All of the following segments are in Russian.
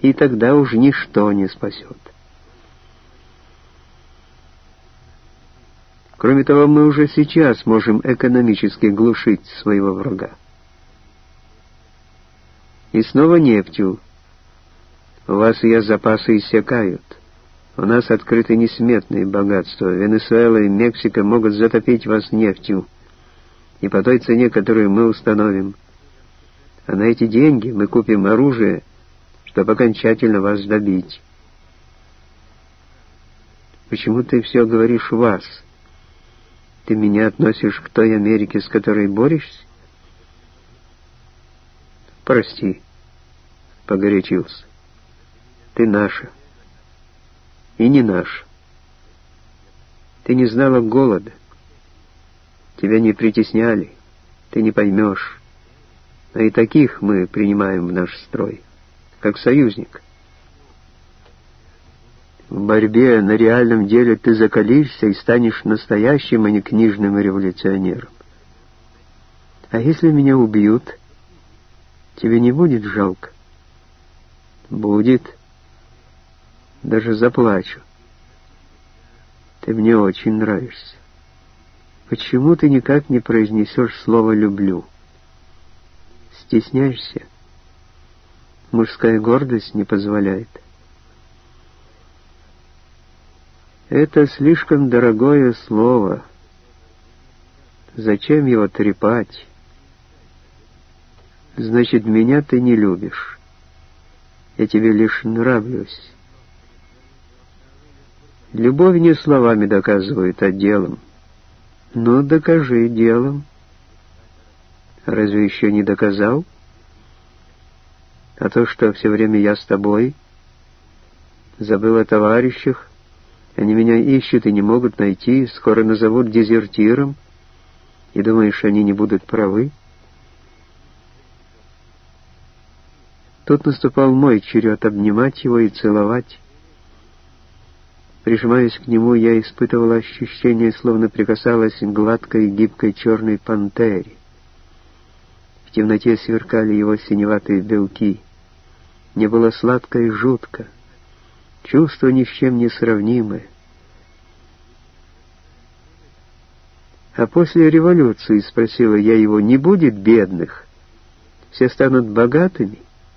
и тогда уж ничто не спасет. Кроме того, мы уже сейчас можем экономически глушить своего врага. И снова нефтью. У вас ее запасы иссякают. У нас открыты несметные богатства. Венесуэла и Мексика могут затопить вас нефтью. И по той цене, которую мы установим. А на эти деньги мы купим оружие, чтобы окончательно вас добить. Почему ты все говоришь «вас»? Ты меня относишь к той Америке, с которой борешься? Прости, погорячился. Ты наша. И не наша. Ты не знала голода. Тебя не притесняли. Ты не поймешь. А и таких мы принимаем в наш строй, как союзник. В борьбе на реальном деле ты закалишься и станешь настоящим, а не книжным революционером. А если меня убьют, тебе не будет жалко? Будет. Даже заплачу. Ты мне очень нравишься. Почему ты никак не произнесешь слово «люблю»? Стесняешься? Мужская гордость не позволяет. Это слишком дорогое слово. Зачем его трепать? Значит, меня ты не любишь. Я тебе лишь нравлюсь. Любовь не словами доказывают, а делом. Ну, докажи делом. Разве еще не доказал? А то, что все время я с тобой, забыл о товарищах, они меня ищут и не могут найти, скоро назовут дезертиром, и думаешь, они не будут правы? Тут наступал мой черед обнимать его и целовать. Прижимаясь к нему, я испытывала ощущение, словно прикасалась к гладкой гибкой черной пантере. В темноте сверкали его синеватые белки. Мне было сладко и жутко. Чувство ни с чем не сравнимое. А после революции, спросила я его, не будет бедных? Все станут богатыми?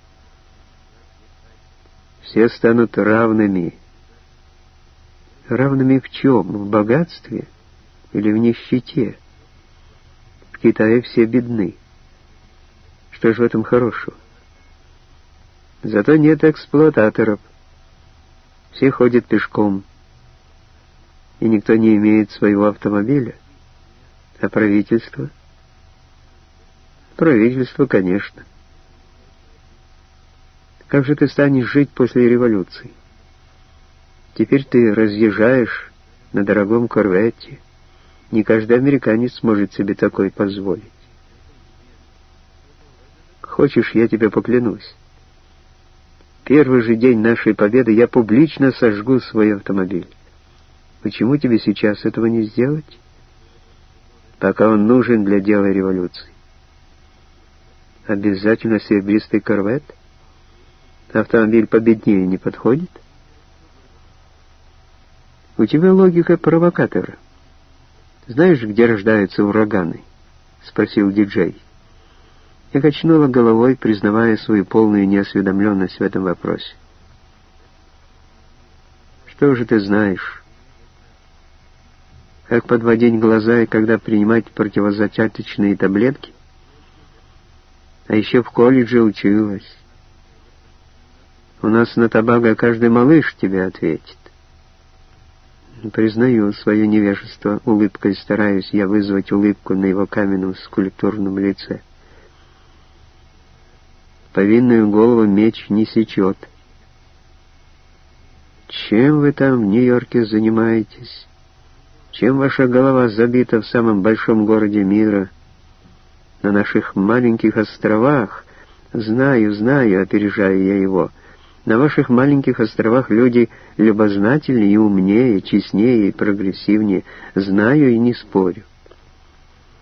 Все станут равными. Равными в чем? В богатстве или в нищете? В Китае все бедны. Что же в этом хорошего? Зато нет эксплуататоров. Все ходят пешком. И никто не имеет своего автомобиля. А правительство? Правительство, конечно. Как же ты станешь жить после революции? Теперь ты разъезжаешь на дорогом корвете. Не каждый американец сможет себе такой позволить. Хочешь, я тебе поклянусь? Первый же день нашей победы я публично сожгу свой автомобиль. Почему тебе сейчас этого не сделать? Пока он нужен для дела революции. Обязательно серебристый корвет? Автомобиль победнее не подходит? У тебя логика провокатора. Знаешь, где рождаются ураганы? Спросил диджей. Я качнула головой, признавая свою полную неосведомленность в этом вопросе. Что же ты знаешь? Как подводить глаза и когда принимать противозачаточные таблетки? А еще в колледже училась. У нас на Тобаго каждый малыш тебе ответит. Признаю свое невежество, улыбкой стараюсь я вызвать улыбку на его каменном скульптурном лице. Повинную голову меч не сечет. Чем вы там в Нью-Йорке занимаетесь? Чем ваша голова забита в самом большом городе мира? На наших маленьких островах? Знаю, опережаю я его. На ваших маленьких островах люди любознательнее и умнее, честнее и прогрессивнее. Знаю и не спорю.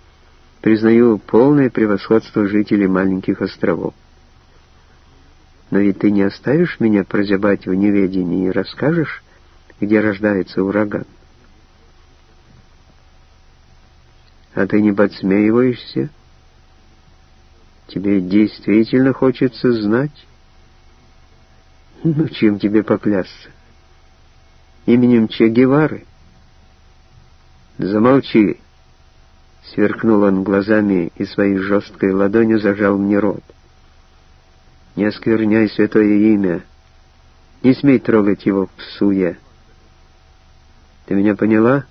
Признаю полное превосходство жителей маленьких островов. Но ведь ты не оставишь меня прозябать в неведении и расскажешь, где рождается ураган. А ты не подсмеиваешься? Тебе действительно хочется знать? Ну, чем тебе поклясться? Именем Че Гевары? Замолчи! Сверкнул он глазами и своей жесткой ладонью зажал мне рот. Не оскверняй святое имя. Не смей трогать его, псуя. Ты меня поняла?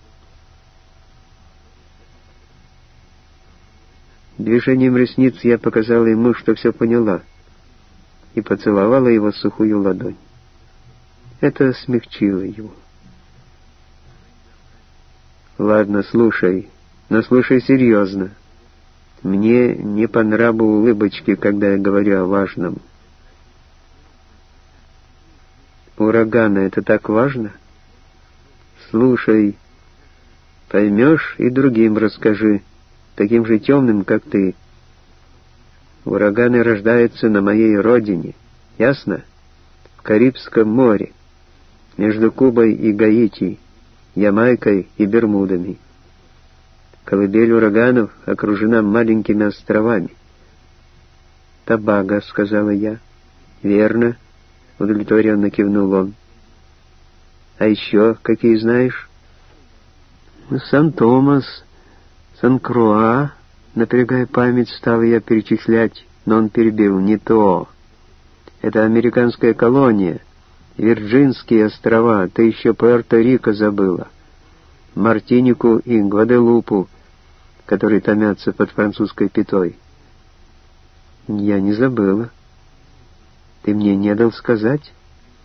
Движением ресниц я показала ему, что все поняла, и поцеловала его сухую ладонь. Это смягчило его. Ладно, слушай, но слушай серьезно. Мне не по нраву улыбочки, когда я говорю о важном. Ураганы — это так важно? Слушай, поймешь и другим расскажи, таким же темным, как ты. Ураганы рождаются на моей родине, ясно? В Карибском море, между Кубой и Гаити, Ямайкой и Бермудами. Колыбель ураганов окружена маленькими островами. «Тобаго», — сказала я. «Верно», — удовлетворенно кивнул он. «А еще какие знаешь?» «Сан-Томас, Сан-Круа», напрягая память, стал я перечислять, но он перебил: «Не то. Это американская колония, Вирджинские острова, ты еще Пуэрто-Рико забыла, Мартинику и Гваделупу, которые томятся под французской пятой». «Я не забыла. Ты мне не дал сказать?»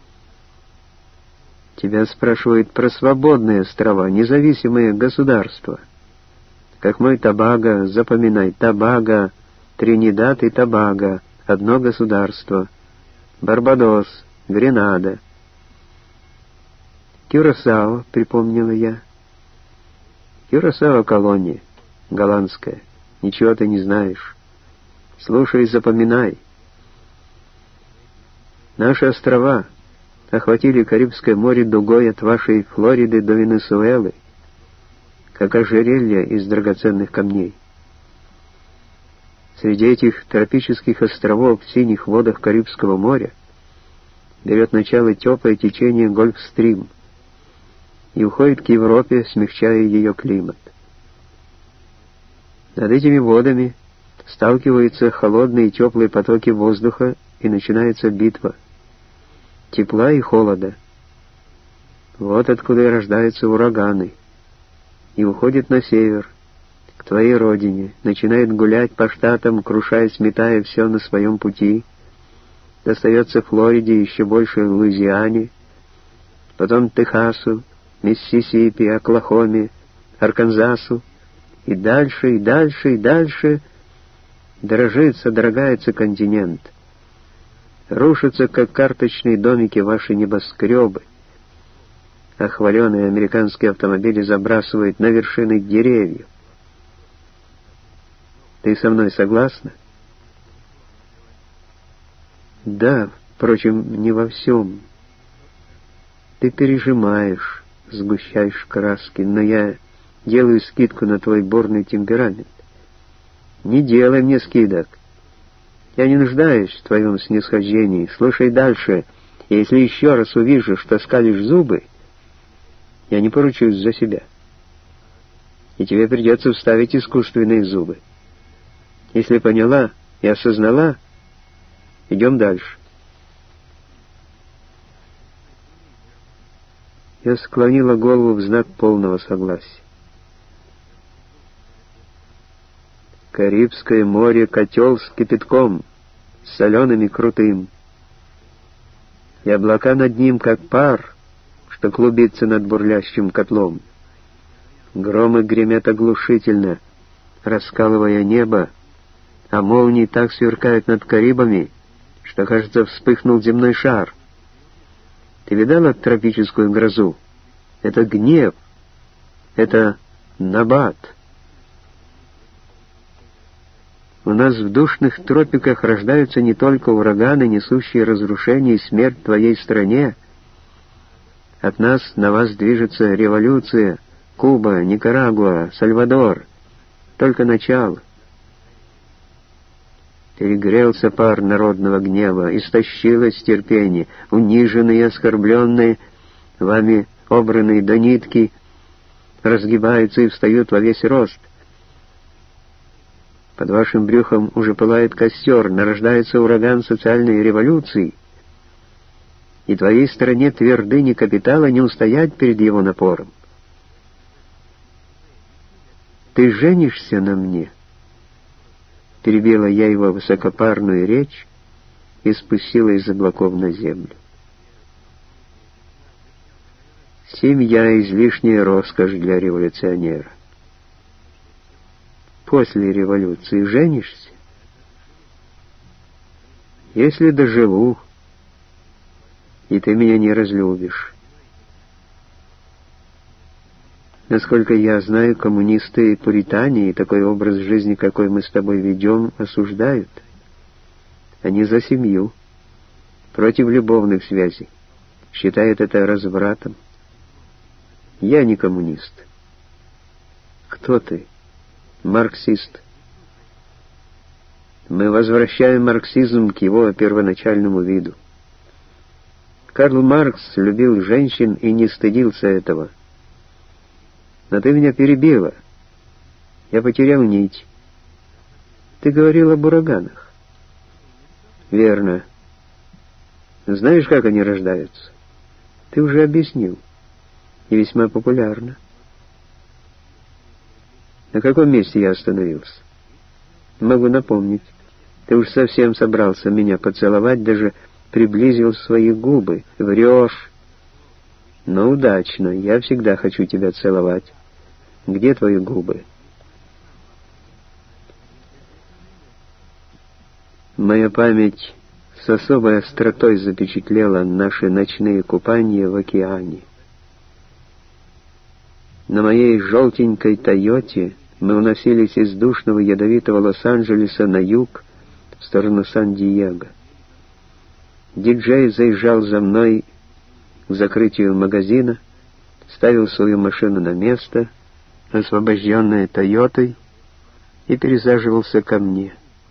«Тебя спрашивают про свободные острова, независимые государства. Как мой Тобаго, запоминай, Тобаго, Тринидад и Тобаго, одно государство, Барбадос, Гренада». «Кюрасао», — припомнила я. «Кюрасао — колония, голландская. Ничего ты не знаешь. Слушай и запоминай. Наши острова охватили Карибское море дугой от вашей Флориды до Венесуэлы, как ожерелье из драгоценных камней. Среди этих тропических островов в синих водах Карибского моря берет начало теплое течение Гольфстрим и уходит к Европе, смягчая ее климат. Над этими водами сталкиваются холодные и теплые потоки воздуха, и начинается битва тепла и холода. Вот откуда и рождаются ураганы, и уходит на север, к твоей родине, начинает гулять по штатам, крушая, сметая все на своем пути, достается Флориде, еще больше Луизиане, потом Техасу, Миссисипи, Оклахоме, Арканзасу, и дальше, и дальше, и дальше дрожит, содрогается континент. Рушатся, как карточные домики, ваши небоскребы, а хваленые американские автомобили забрасывают на вершины деревьев. Ты со мной согласна? Да, впрочем, не во всем. Ты пережимаешь, сгущаешь краски, но я делаю скидку на твой бурный темперамент. Не делай мне скидок. Я не нуждаюсь в твоем снисхождении. Слушай дальше, и если еще раз увижу, что скалишь зубы, я не поручусь за себя. И тебе придется вставить искусственные зубы. Если поняла и осознала, идем дальше. Я склонила голову в знак полного согласия. Карибское море — котел с кипятком, соленым и крутым, и облака над ним, как пар, что клубится над бурлящим котлом. Громы гремят оглушительно, раскалывая небо, а молнии так сверкают над Карибами, что, кажется, вспыхнул земной шар. Ты видала тропическую грозу? Это гнев, это набат. У нас в душных тропиках рождаются не только ураганы, несущие разрушение и смерть твоей стране. От нас на вас движется революция, Куба, Никарагуа, Сальвадор. Только начало. Перегрелся пар народного гнева, истощилось терпение, униженные и оскорбленные, вами обранные до нитки, разгибаются и встают во весь рост. Под вашим брюхом уже пылает костер, нарождается ураган социальной революции, и твоей стране твердыни капитала не устоять перед его напором. «Ты женишься на мне?» Перебила я его высокопарную речь и спустила из облаков на землю. Семья — излишняя роскошь для революционера. После революции женишься? Если доживу, и ты меня не разлюбишь. Насколько я знаю, коммунисты и пуритане и такой образ жизни, какой мы с тобой ведем, осуждают. Они за семью, против любовных связей, считают это развратом. Я не коммунист. Кто ты? Марксист. Мы возвращаем марксизм к его первоначальному виду. Карл Маркс любил женщин и не стыдился этого. Но ты меня перебила. Я потерял нить. Ты говорил об ураганах. Верно. Знаешь, как они рождаются? Ты уже объяснил. И весьма популярно. На каком месте я остановился? Могу напомнить. Ты уж совсем собрался меня поцеловать, даже приблизил свои губы. Врешь. Но удачно. Я всегда хочу тебя целовать. Где твои губы? Моя память с особой остротой запечатлела наши ночные купания в океане. На моей желтенькой «Тойоте» мы уносились из душного ядовитого Лос-Анджелеса на юг, в сторону Сан-Диего. Диджей заезжал за мной к закрытию магазина, ставил свою машину на место, освобожденное «Тойотой», и пересаживался ко мне.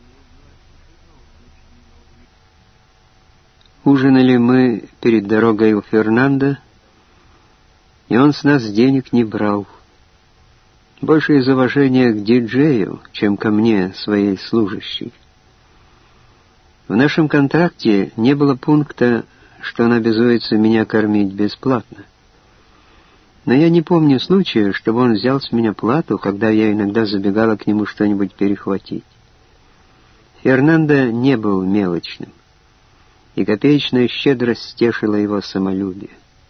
Ужинали мы перед дорогой у Фернандо, и он с нас денег не брал. Больше из уважения к диджею, чем ко мне, своей служащей. В нашем контракте не было пункта, что он обязуется меня кормить бесплатно. Но я не помню случая, чтобы он взял с меня плату, когда я иногда забегала к нему что-нибудь перехватить. Фернандо не был мелочным, и копеечная щедрость стешила его самолюбие.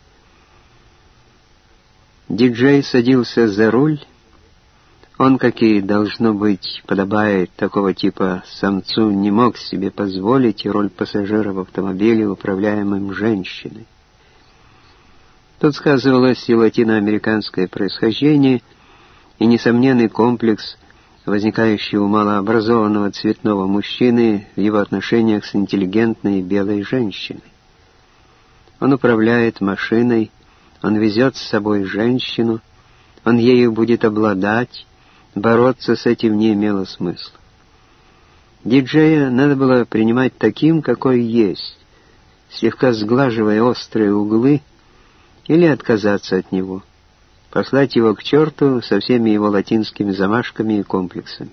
Диджей садился за руль. Он, как и должно быть, подобает такого типа самцу, не мог себе позволить роль пассажира в автомобиле, управляемом женщиной. Тут сказывалось и латиноамериканское происхождение, и несомненный комплекс, возникающий у малообразованного цветного мужчины в его отношениях с интеллигентной белой женщиной. Он управляет машиной, он везет с собой женщину, он ею будет обладать, бороться с этим не имело смысла. Диджея надо было принимать таким, какой есть, слегка сглаживая острые углы, или отказаться от него, послать его к черту со всеми его латинскими замашками и комплексами.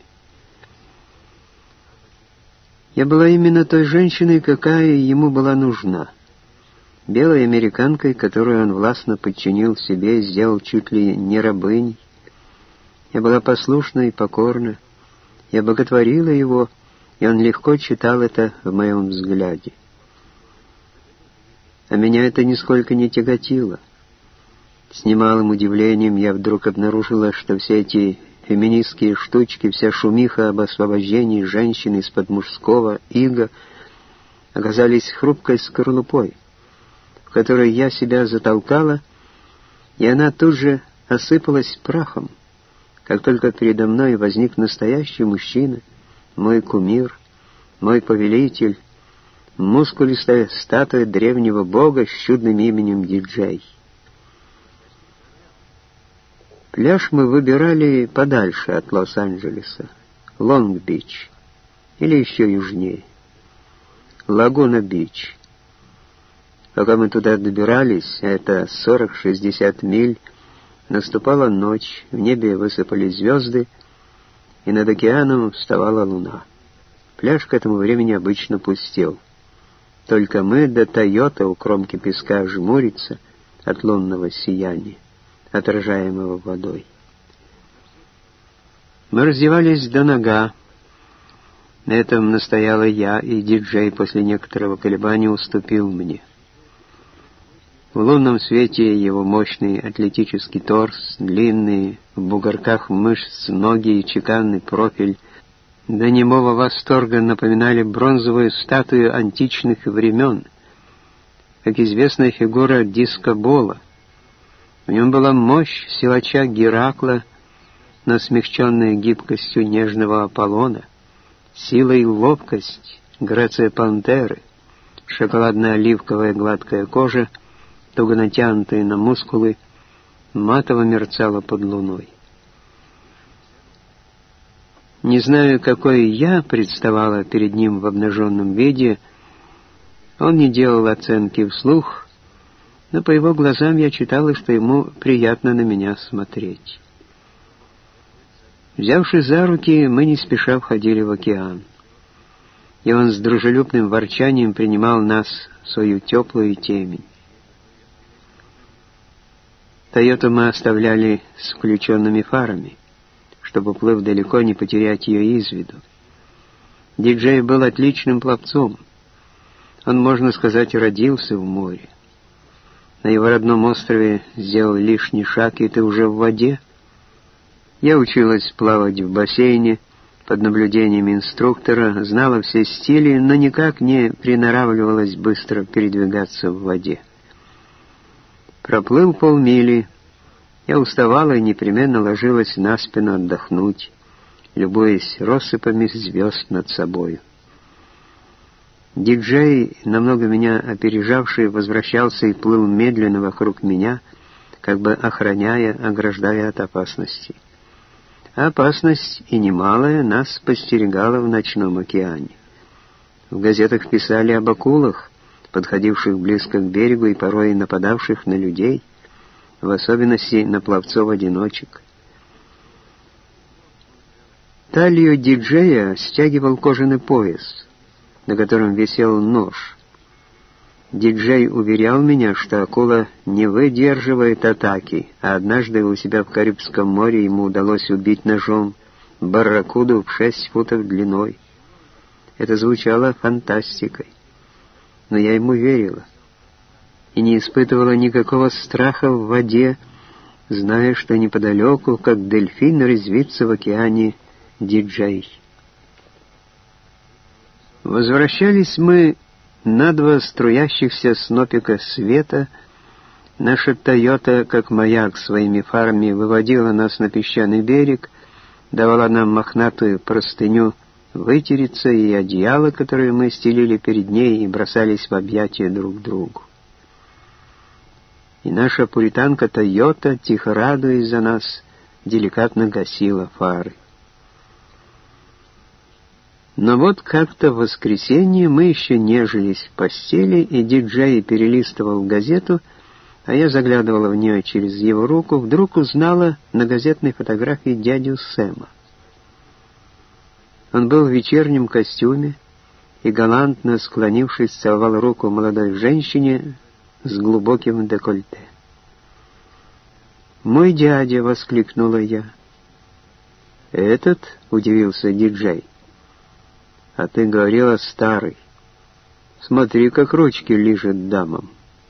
Я была именно той женщиной, какая ему была нужна. Белой американкой, которую он властно подчинил себе и сделал чуть ли не рабыней. Я была послушна и покорна. Я боготворила его, и он легко читал это в моем взгляде. А меня это нисколько не тяготило. С немалым удивлением я вдруг обнаружила, что все эти феминистские штучки, вся шумиха об освобождении женщины из-под мужского ига оказались хрупкой скорлупой, в которой я себя затолкала, и она тут же осыпалась прахом, как только передо мной возник настоящий мужчина, мой кумир, мой повелитель, мускулистая статуя древнего бога с чудным именем Диджей. Пляж мы выбирали подальше от Лос-Анджелеса, Лонг-Бич, или еще южнее, Лагуна-Бич. Пока мы туда добирались, это 40-60 миль, наступала ночь, в небе высыпали звезды, и над океаном вставала луна. Пляж к этому времени обычно пустел. Только мы до Тойота у кромки песка жмурится от лунного сияния, отражаемого водой. Мы раздевались до нога. На этом настояла я, и диджей после некоторого колебания уступил мне. В лунном свете его мощный атлетический торс, длинные, в бугорках мышц ноги и чеканный профиль до немого восторга напоминали бронзовую статую античных времен, как известная фигура дискобола. В нем была мощь силача Геракла, но смягченная гибкостью нежного Аполлона, сила и ловкость, грация пантеры, шоколадно-оливковая гладкая кожа, туго натянутая на мускулы, матово мерцала под луной. Не знаю, какой я представала перед ним в обнаженном виде, он не делал оценки вслух, но по его глазам я читала, что ему приятно на меня смотреть. Взявшись за руки, мы не спеша входили в океан, и он с дружелюбным ворчанием принимал нас в свою теплую темень. Тойоту мы оставляли с включенными фарами, чтобы, плыв далеко, не потерять ее из виду. Диджей был отличным пловцом. Он, можно сказать, родился в море. На его родном острове сделал лишний шаг, и ты уже в воде. Я училась плавать в бассейне под наблюдением инструктора, знала все стили, но никак не приноравливалась быстро передвигаться в воде. Проплыл полмили, я уставала и непременно ложилась на спину отдохнуть, любуясь россыпами звезд над собою. Диджей, намного меня опережавший, возвращался и плыл медленно вокруг меня, как бы охраняя, ограждая от опасности. А опасность, и немалая, нас подстерегала в ночном океане. В газетах писали об акулах, подходивших близко к берегу и порой нападавших на людей, в особенности на пловцов-одиночек. Талию диджея стягивал кожаный пояс, на котором висел нож. Диджей уверял меня, что акула не выдерживает атаки, а однажды у себя в Карибском море ему удалось убить ножом барракуду в 6 футов длиной. Это звучало фантастикой, но я ему верила и не испытывала никакого страха в воде, зная, что неподалеку, как дельфин, резвится в океане диджей. Возвращались мы на 2 струящихся снопика света. Наша «Тойота», как маяк своими фарами, выводила нас на песчаный берег, давала нам мохнатую простыню вытереться и одеяло, которое мы стелили перед ней и бросались в объятия друг другу. И наша пуританка «Тойота», тихо радуясь за нас, деликатно гасила фары. Но вот как-то в воскресенье мы еще нежились в постели, и диджей перелистывал газету, а я заглядывала в нее через его руку, вдруг узнала на газетной фотографии дядю Сэма. Он был в вечернем костюме и, галантно склонившись, целовал руку молодой женщине с глубоким декольте. «Мой дядя!» — воскликнула я. «Этот?» — удивился диджей. «А ты говорила старый. Смотри, как ручки лижет дамам».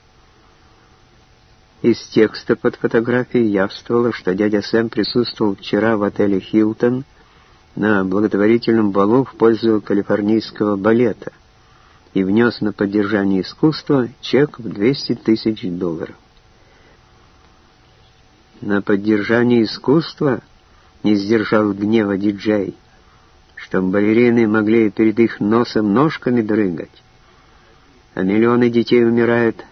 Из текста под фотографией явствовало, что дядя Сэм присутствовал вчера в отеле «Хилтон» на благотворительном балу в пользу калифорнийского балета и внес на поддержание искусства чек в $200 000. «На поддержание искусства?» — не сдержал гнева диджей. чтобы балерины могли перед их носом ножками дрыгать. А миллионы детей умирают